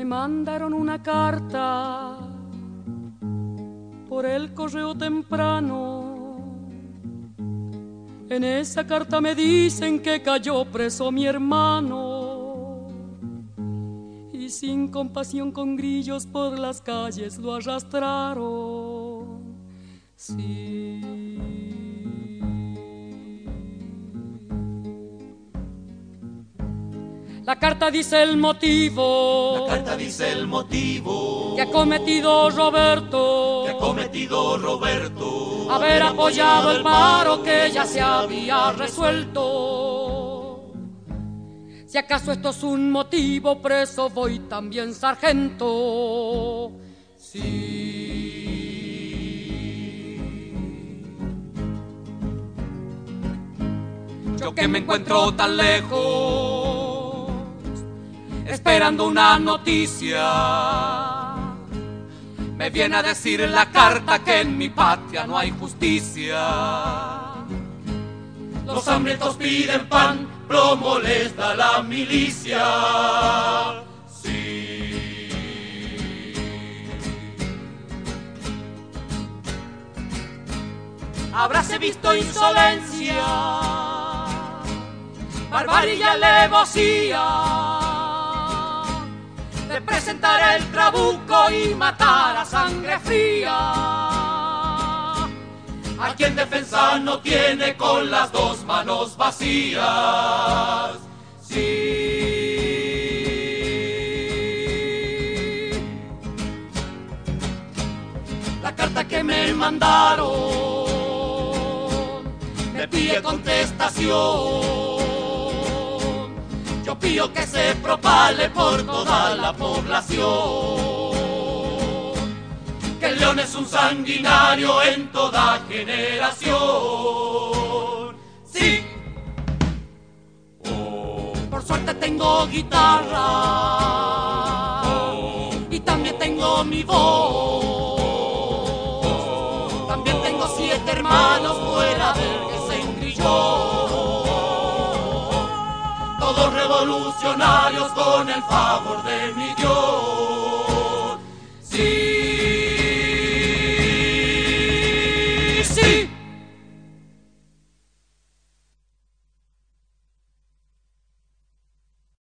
Me mandaron una carta por el correo temprano. En esa carta me dicen que cayó preso mi hermano y sin compasión con grillos por las calles lo arrastraron. Sí. La carta dice el motivo. La carta dice el motivo que ha cometido Roberto. que ha cometido Roberto. Haber apoyado el paro que ya se había resuelto. Si acaso esto es un motivo, preso voy también, sargento. Sí. Yo que me encuentro tan lejos, esperando una noticia, me viene a decir en la carta que en mi patria no hay justicia. Los hambrientos piden pan, plomo les da la milicia. Sí. Habráse visto insolencia, barbarie y alevosía de presentar el trabuco y matar a sangre fría a quien defensa no tiene con las dos manos vacías. Sí. La carta que me mandaron me pide contestación. Yo pido que se propale por toda la población que el león es un sanguinario en toda generación. Sí. Oh. Por suerte tengo guitarra. Oh. Y también tengo mi voz. Oh. También tengo 7 hermanos fuera del que se engrilló. Todos revolucionarios con el favor de mi Dios.